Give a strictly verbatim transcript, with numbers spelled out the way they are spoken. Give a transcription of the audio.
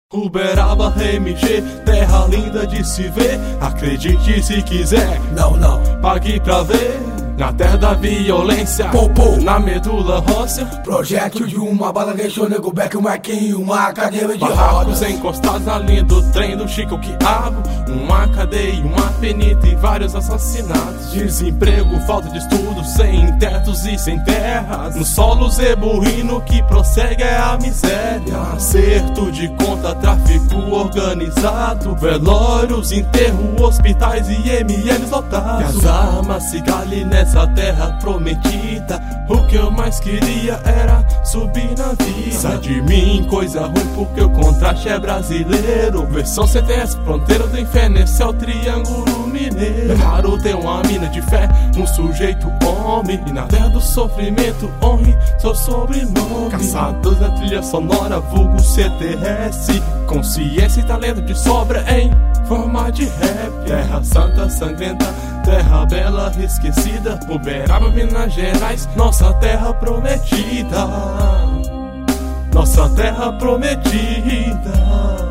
Uberaba, M G, terra linda de se ver. Acredite se quiser, não, não, pague pra ver. Na terra da violência, pô, pô. Na medula óssea, projétil de uma bala deixou nego Beck, um Marquinho, uma cadeira de barracos rodas encostados na linha do trem do Chico Quiabo. Uma cadeia, uma penita e vários assassinatos. Desemprego, falta de estudo, sem tetos e sem terras. No solo zebuíno que prossegue é a miséria. Acerto de conta, tráfico organizado, velórios, enterro, hospitais e M Ls lotados. E as armas se galem nessa terra prometida. O que eu mais queria era subir na vida. Sai de mim, coisa ruim, porque o contraste é brasileiro. Versão C T S, fronteira do inferno, esse é o Triângulo Mineiro. É raro ter uma mina de fé, um sujeito homem. E na terra do sofrimento, honre seu sobrenome. Caçadores da trilha sonora, vulgo C T S. Consciência e talento de sobra em forma de rap. Terra santa, sangrenta, terra bela, esquecida. Uberaba, Minas Gerais, nossa terra prometida. Nossa terra prometida.